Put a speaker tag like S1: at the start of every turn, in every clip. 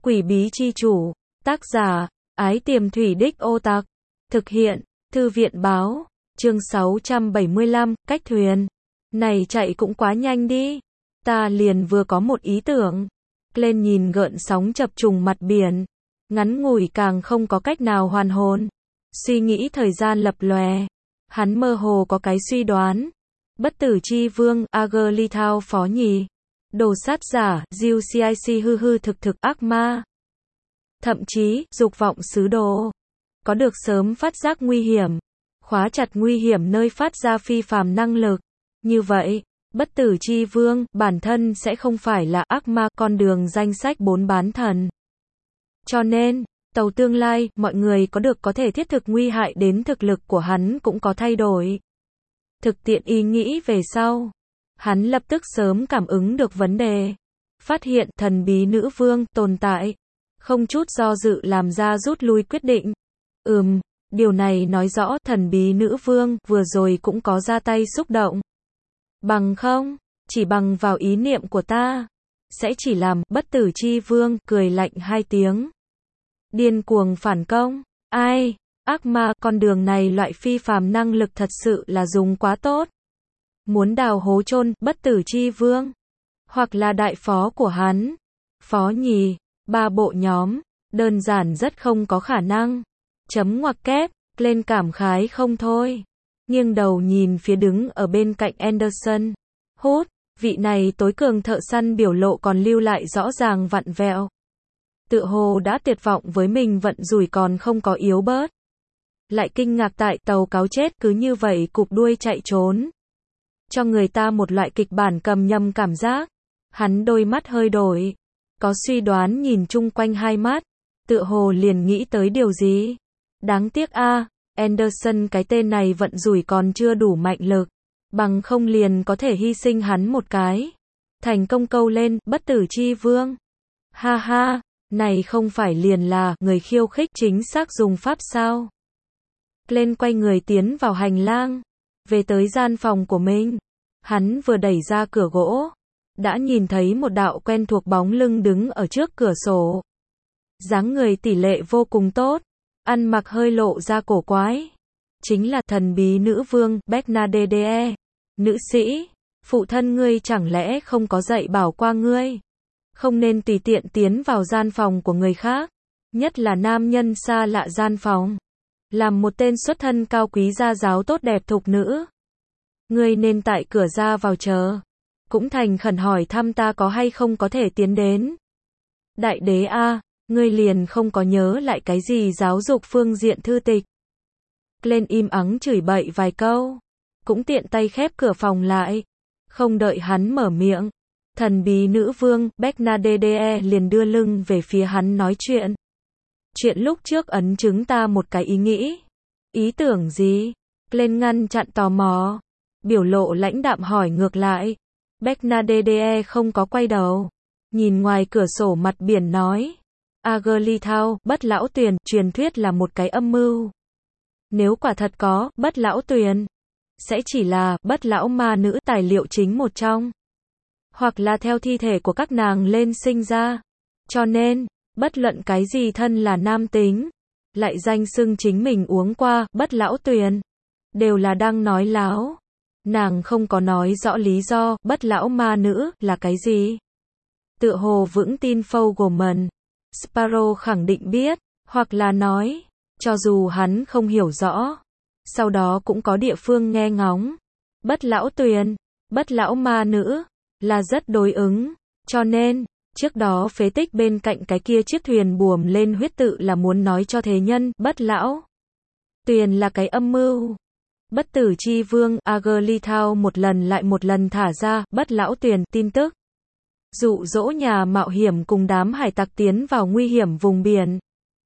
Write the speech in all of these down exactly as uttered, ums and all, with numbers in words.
S1: Quỷ bí chi chủ. Tác giả, Ái Tiềm Thủy Đích Ô Tặc. Thực hiện, Thư viện báo. Chương sáu trăm bảy mươi lăm, cách thuyền. Này chạy cũng quá nhanh đi. Ta liền vừa có một ý tưởng. Lên nhìn gợn sóng chập trùng mặt biển. Ngắn ngủi càng không có cách nào hoàn hồn. Suy nghĩ thời gian lập lòe. Hắn mơ hồ có cái suy đoán. Bất tử chi vương, Agerlithau phó nhì. Đồ sát giả, Diêu Cic hư hư thực thực ác ma. Thậm chí, dục vọng sứ đồ. Có được sớm phát giác nguy hiểm. Khóa chặt nguy hiểm nơi phát ra phi phàm năng lực. Như vậy, bất tử chi vương, bản thân sẽ không phải là ác ma con đường danh sách bốn bán thần. Cho nên, tàu tương lai, mọi người có được có thể thiết thực nguy hại đến thực lực của hắn cũng có thay đổi. Thực tiện ý nghĩ về sau. Hắn lập tức sớm cảm ứng được vấn đề. Phát hiện thần bí nữ vương tồn tại. Không chút do dự làm ra rút lui quyết định. Ừm, điều này nói rõ thần bí nữ vương vừa rồi cũng có ra tay xúc động. Bằng không, chỉ bằng vào ý niệm của ta, sẽ chỉ làm bất tử chi vương cười lạnh hai tiếng. Điên cuồng phản công, ai, ác ma, con đường này loại phi phàm năng lực thật sự là dùng quá tốt. Muốn đào hố chôn bất tử chi vương, hoặc là đại phó của hắn, phó nhì, ba bộ nhóm, đơn giản rất không có khả năng. Chấm ngoặc kép, lên cảm khái không thôi. Nghiêng đầu nhìn phía đứng ở bên cạnh Anderson. Hút, vị này tối cường thợ săn biểu lộ còn lưu lại rõ ràng vặn vẹo. Tựa hồ đã tuyệt vọng với mình vận rủi còn không có yếu bớt. Lại kinh ngạc tại tàu cáo chết cứ như vậy cụp đuôi chạy trốn. Cho người ta một loại kịch bản cầm nhầm cảm giác. Hắn đôi mắt hơi đổi. Có suy đoán nhìn chung quanh hai mắt. Tựa hồ liền nghĩ tới điều gì. Đáng tiếc a, à, Anderson cái tên này vận rủi còn chưa đủ mạnh lực. Bằng không liền có thể hy sinh hắn một cái. Thành công câu lên, bất tử chi vương. Ha ha, này không phải liền là người khiêu khích chính xác dùng pháp sao. Lên quay người tiến vào hành lang. Về tới gian phòng của mình. Hắn vừa đẩy ra cửa gỗ. Đã nhìn thấy một đạo quen thuộc bóng lưng đứng ở trước cửa sổ. Dáng người tỷ lệ vô cùng tốt. Ăn mặc hơi lộ ra cổ quái. Chính là thần bí nữ vương, Bernadette. Nữ sĩ, phụ thân ngươi chẳng lẽ không có dạy bảo qua ngươi. Không nên tùy tiện tiến vào gian phòng của người khác. Nhất là nam nhân xa lạ gian phòng. Làm một tên xuất thân cao quý gia giáo tốt đẹp thục nữ. Ngươi nên tại cửa ra vào chờ. Cũng thành khẩn hỏi thăm ta có hay không có thể tiến đến. Đại đế a, à, ngươi liền không có nhớ lại cái gì giáo dục phương diện thư tịch. Lên im ắng chửi bậy vài câu. Cũng tiện tay khép cửa phòng lại. Không đợi hắn mở miệng. Thần bí nữ vương, Bernadette liền đưa lưng về phía hắn nói chuyện. Chuyện lúc trước ấn chứng ta một cái ý nghĩ. Ý tưởng gì? Lên ngăn chặn tò mò. Biểu lộ lãnh đạm hỏi ngược lại. Bernadette không có quay đầu. Nhìn ngoài cửa sổ mặt biển nói. Agerlithau, bất lão tuyền, truyền thuyết là một cái âm mưu. Nếu quả thật có, bất lão tuyền, sẽ chỉ là, bất lão ma nữ tài liệu chính một trong. Hoặc là theo thi thể của các nàng lên sinh ra. Cho nên, bất luận cái gì thân là nam tính, lại danh xưng chính mình uống qua, bất lão tuyền, đều là đang nói láo. Nàng không có nói rõ lý do, bất lão ma nữ, là cái gì. Tựa hồ vững tin Fogelman. Sparrow khẳng định biết, hoặc là nói, cho dù hắn không hiểu rõ, sau đó cũng có địa phương nghe ngóng. Bất lão tuyền, bất lão ma nữ, là rất đối ứng, cho nên, trước đó phế tích bên cạnh cái kia chiếc thuyền buồm lên huyết tự là muốn nói cho thế nhân, bất lão tuyền là cái âm mưu. Bất tử chi vương, Agerlithau một lần lại một lần thả ra, bất lão tuyền, tin tức. Dụ dỗ nhà mạo hiểm cùng đám hải tặc tiến vào nguy hiểm vùng biển.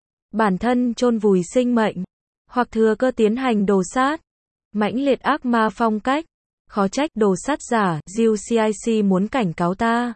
S1: Bản thân chôn vùi sinh mệnh. Hoặc thừa cơ tiến hành đồ sát. Mãnh liệt ác ma phong cách. Khó trách đồ sát giả, Diêu Cic muốn cảnh cáo ta.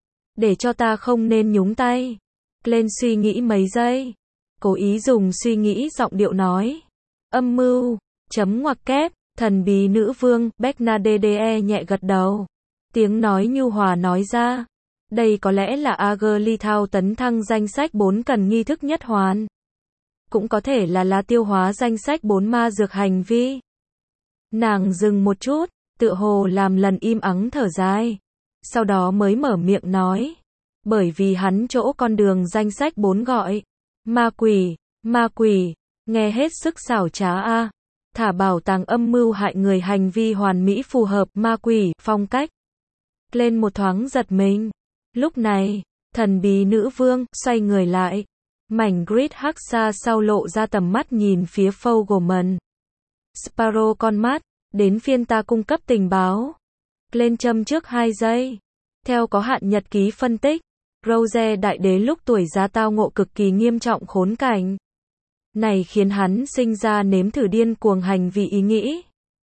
S1: Để cho ta không nên nhúng tay. Lên suy nghĩ mấy giây. Cố ý dùng suy nghĩ giọng điệu nói. Âm mưu, chấm ngoặc kép, thần bí nữ vương, Bernadette nhẹ gật đầu. Tiếng nói nhu hòa nói ra. Đây có lẽ là Agerlithau tấn thăng danh sách bốn cần nghi thức nhất hoàn. Cũng có thể là lá tiêu hóa danh sách bốn ma dược hành vi. Nàng dừng một chút, tựa hồ làm lần im ắng thở dài. Sau đó mới mở miệng nói. Bởi vì hắn chỗ con đường danh sách bốn gọi. Ma quỷ, ma quỷ, nghe hết sức xảo trá a. Thả bảo tàng âm mưu hại người hành vi hoàn mỹ phù hợp ma quỷ, phong cách. Lên một thoáng giật mình. Lúc này, thần bí nữ vương, xoay người lại. Mảnh grid hắc xa sau lộ ra tầm mắt nhìn phía Fogelman. Sparrow con mắt, đến phiên ta cung cấp tình báo. Lên châm trước hai giây. Theo có hạn nhật ký phân tích, Rose đại đế lúc tuổi già tao ngộ cực kỳ nghiêm trọng khốn cảnh. Này khiến hắn sinh ra nếm thử điên cuồng hành vi ý nghĩ.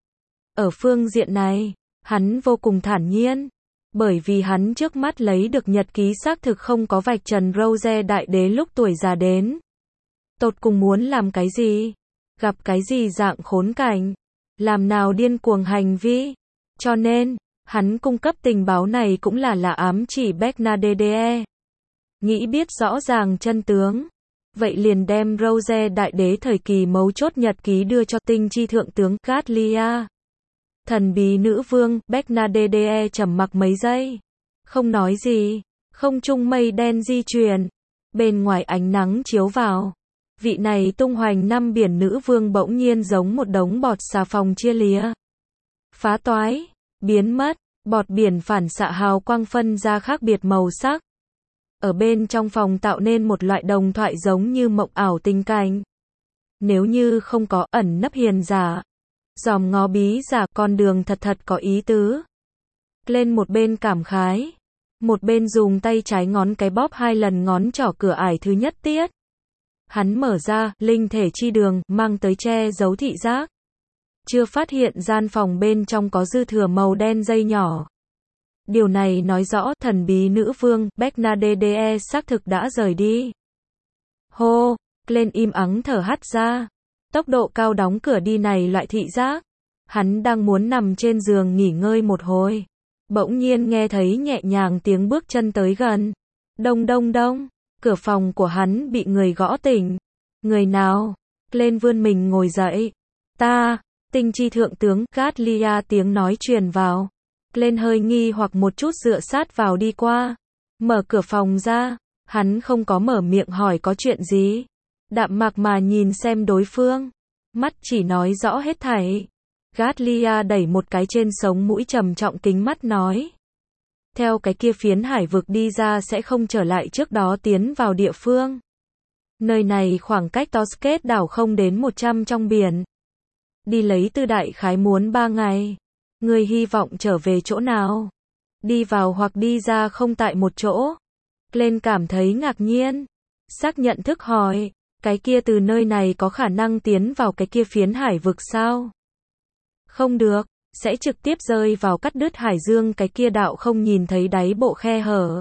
S1: Ở phương diện này, hắn vô cùng thản nhiên. Bởi vì hắn trước mắt lấy được nhật ký xác thực không có vạch trần Rose đại đế lúc tuổi già đến. Tột cùng muốn làm cái gì? Gặp cái gì dạng khốn cảnh? Làm nào điên cuồng hành vi? Cho nên, hắn cung cấp tình báo này cũng là là ám chỉ Bernadette. Nghĩ biết rõ ràng chân tướng. Vậy liền đem Rose đại đế thời kỳ mấu chốt nhật ký đưa cho tinh chi thượng tướng Gatlia. Thần bí nữ vương, Bernadette trầm mặc mấy giây. Không nói gì. Không trung mây đen di chuyển. Bên ngoài ánh nắng chiếu vào. Vị này tung hoành năm biển nữ vương bỗng nhiên giống một đống bọt xà phòng chia lìa. Phá toái. Biến mất. Bọt biển phản xạ hào quang phân ra khác biệt màu sắc. Ở bên trong phòng tạo nên một loại đồng thoại giống như mộng ảo tình cảnh. Nếu như không có ẩn nấp hiền giả. Dòm ngó bí giả con đường thật thật có ý tứ. Lên một bên cảm khái. Một bên dùng tay trái ngón cái bóp hai lần ngón trỏ cửa ải thứ nhất tiết. Hắn mở ra, linh thể chi đường, mang tới che giấu thị giác. Chưa phát hiện gian phòng bên trong có dư thừa màu đen dây nhỏ. Điều này nói rõ thần bí nữ vương, Bernadette xác thực đã rời đi. Hô, lên im ắng thở hắt ra. Tốc độ cao đóng cửa đi này loại thị giác. Hắn đang muốn nằm trên giường nghỉ ngơi một hồi. Bỗng nhiên nghe thấy nhẹ nhàng tiếng bước chân tới gần. Đông đông đông, cửa phòng của hắn bị người gõ tỉnh. Người nào? Lên vươn mình ngồi dậy. Ta, tinh chi thượng tướng, Gatlia tiếng nói truyền vào. Lên hơi nghi hoặc một chút dựa sát vào đi qua. Mở cửa phòng ra. Hắn không có mở miệng hỏi có chuyện gì. Đạm mạc mà nhìn xem đối phương. Mắt chỉ nói rõ hết thảy. Gatlia đẩy một cái trên sống mũi trầm trọng kính mắt nói. Theo cái kia phiến hải vực đi ra sẽ không trở lại trước đó tiến vào địa phương. Nơi này khoảng cách Tosket đảo không đến một trăm trong biển. Đi lấy tư đại khái muốn ba ngày. Người hy vọng trở về chỗ nào? Đi vào hoặc đi ra không tại một chỗ. Lên cảm thấy ngạc nhiên. Xác nhận thức hỏi. Cái kia từ nơi này có khả năng tiến vào cái kia phiến hải vực sao? Không được, sẽ trực tiếp rơi vào cắt đứt hải dương cái kia đạo không nhìn thấy đáy bộ khe hở.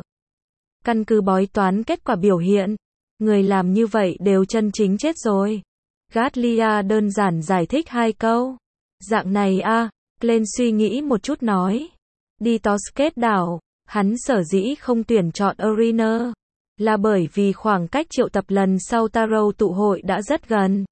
S1: Căn cứ bói toán kết quả biểu hiện, người làm như vậy đều chân chính chết rồi. Gatlia đơn giản giải thích hai câu. Dạng này a, à, lên suy nghĩ một chút nói. Đi Tosket đảo, hắn sở dĩ không tuyển chọn Arena. Là bởi vì khoảng cách triệu tập lần sau Tarot tụ hội đã rất gần.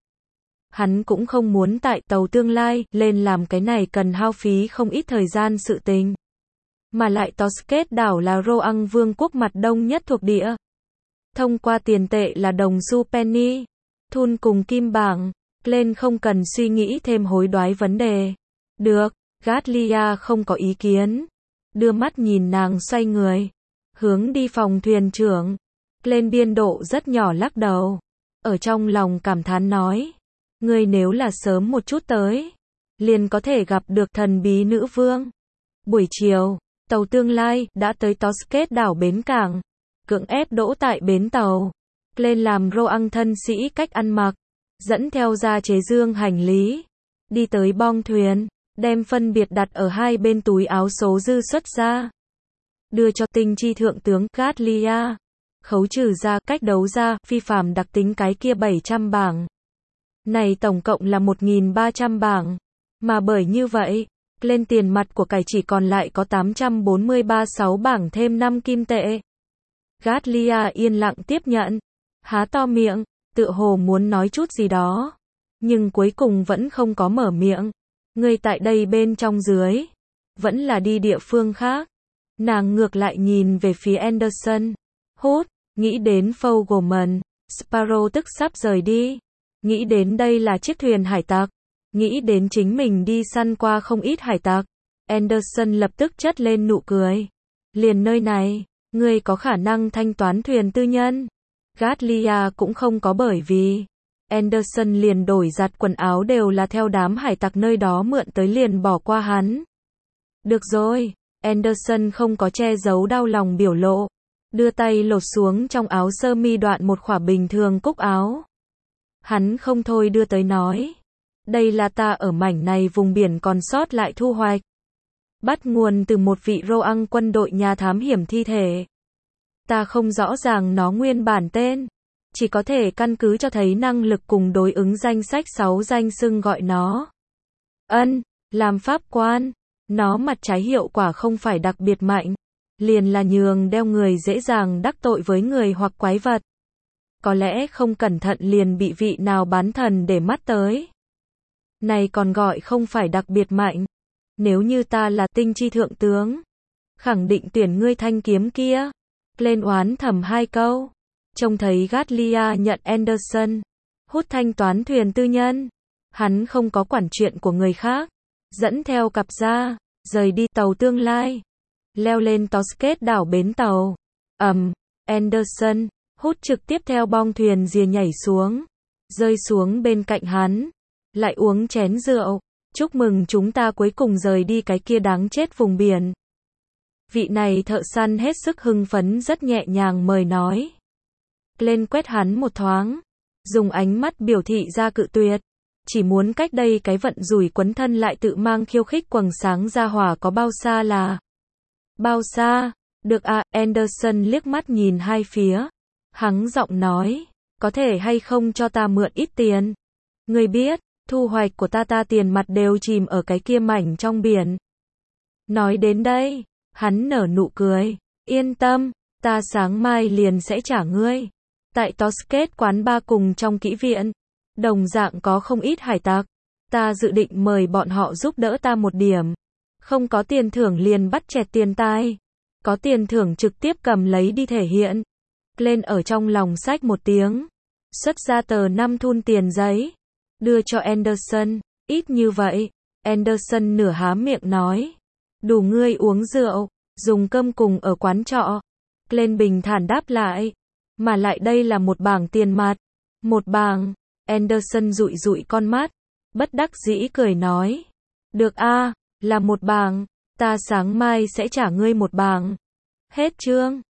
S1: Hắn cũng không muốn tại tàu tương lai lên làm cái này cần hao phí không ít thời gian sự tình. Mà lại Tosket đảo là Roang vương quốc mặt đông nhất thuộc địa. Thông qua tiền tệ là đồng xu penny, thun cùng kim bảng, lên không cần suy nghĩ thêm hối đoái vấn đề. Được, Gatlia không có ý kiến. Đưa mắt nhìn nàng xoay người. Hướng đi phòng thuyền trưởng. Lên biên độ rất nhỏ lắc đầu. Ở trong lòng cảm thán nói. Ngươi nếu là sớm một chút tới. Liền có thể gặp được thần bí nữ vương. Buổi chiều, tàu tương lai đã tới Tosket đảo bến cảng. Cưỡng ép đỗ tại bến tàu. Lên làm Roang thân sĩ cách ăn mặc. Dẫn theo ra chế dương hành lý. Đi tới bong thuyền. Đem phân biệt đặt ở hai bên túi áo số dư xuất ra. Đưa cho tinh chi thượng tướng Gatlia. Khấu trừ ra cách đấu ra phi phàm đặc tính cái kia bảy trăm bảng. Này tổng cộng là một nghìn ba trăm bảng. Mà bởi như vậy, Lên tiền mặt của cải chỉ còn lại có tám trăm bốn mươi ba sáu bảng thêm năm kim tệ. Garcia yên lặng tiếp nhận. Há to miệng, tựa hồ muốn nói chút gì đó. Nhưng cuối cùng vẫn không có mở miệng. Người tại đây bên trong dưới. Vẫn là đi địa phương khác. Nàng ngược lại nhìn về phía Anderson. Hút, nghĩ đến Fogelman. Sparrow tức sắp rời đi. Nghĩ đến đây là chiếc thuyền hải tặc. Nghĩ đến chính mình đi săn qua không ít hải tặc. Anderson lập tức chất lên nụ cười. Liền nơi này, ngươi có khả năng thanh toán thuyền tư nhân. Garcia cũng không có bởi vì. Anderson liền đổi giặt quần áo đều là theo đám hải tặc nơi đó mượn tới liền bỏ qua hắn. Được rồi, Anderson không có che giấu đau lòng biểu lộ. Đưa tay lột xuống trong áo sơ mi đoạn một khỏa bình thường cúc áo. Hắn không thôi đưa tới nói. Đây là ta ở mảnh này vùng biển còn sót lại thu hoạch. Bắt nguồn từ một vị Roang quân đội nhà thám hiểm thi thể. Ta không rõ ràng nó nguyên bản tên. Chỉ có thể căn cứ cho thấy năng lực cùng đối ứng danh sách sáu danh xưng gọi nó. Ân, làm pháp quan. Nó mặt trái hiệu quả không phải đặc biệt mạnh. Liền là nhường đeo người dễ dàng đắc tội với người hoặc quái vật. Có lẽ không cẩn thận liền bị vị nào bán thần để mắt tới. Này còn gọi không phải đặc biệt mạnh. Nếu như ta là tinh chi thượng tướng, khẳng định tuyển ngươi thanh kiếm kia. Lên oán thầm hai câu. Trông thấy Garcia nhận Anderson. Hút thanh toán thuyền tư nhân. Hắn không có quản chuyện của người khác. Dẫn theo cặp ra, rời đi tàu tương lai. Leo lên Tosket đảo bến tàu. Ầm, um, Anderson, Hút trực tiếp theo bong thuyền rìa nhảy xuống. Rơi xuống bên cạnh hắn. Lại uống chén rượu. Chúc mừng chúng ta cuối cùng rời đi cái kia đáng chết vùng biển. Vị này thợ săn hết sức hưng phấn rất nhẹ nhàng mời nói. Lên quét hắn một thoáng. Dùng ánh mắt biểu thị ra cự tuyệt. Chỉ muốn cách đây cái vận rủi quấn thân lại tự mang khiêu khích quầng sáng ra hỏa có bao xa là. Bao xa? Được à, Anderson liếc mắt nhìn hai phía. Hắng giọng nói. Có thể hay không cho ta mượn ít tiền? Người biết, thu hoạch của ta ta tiền mặt đều chìm ở cái kia mảnh trong biển. Nói đến đây, hắn nở nụ cười. Yên tâm, ta sáng mai liền sẽ trả ngươi. Tại Tosket quán ba cùng trong kỹ viện, đồng dạng có không ít hải tặc. Ta dự định mời bọn họ giúp đỡ ta một điểm. Không có tiền thưởng liền bắt chẹt tiền tai. Có tiền thưởng trực tiếp cầm lấy đi thể hiện. Lên ở trong lòng sách một tiếng. Xuất ra tờ năm thun tiền giấy. Đưa cho Anderson. Ít như vậy. Anderson nửa há miệng nói. Đủ ngươi uống rượu. Dùng cơm cùng ở quán trọ. Lên bình thản đáp lại. Mà lại đây là một bảng tiền mặt. Một bảng. Anderson dụi dụi con mắt. Bất đắc dĩ cười nói. Được a, là một bảng. Ta sáng mai sẽ trả ngươi một bảng. Hết chương.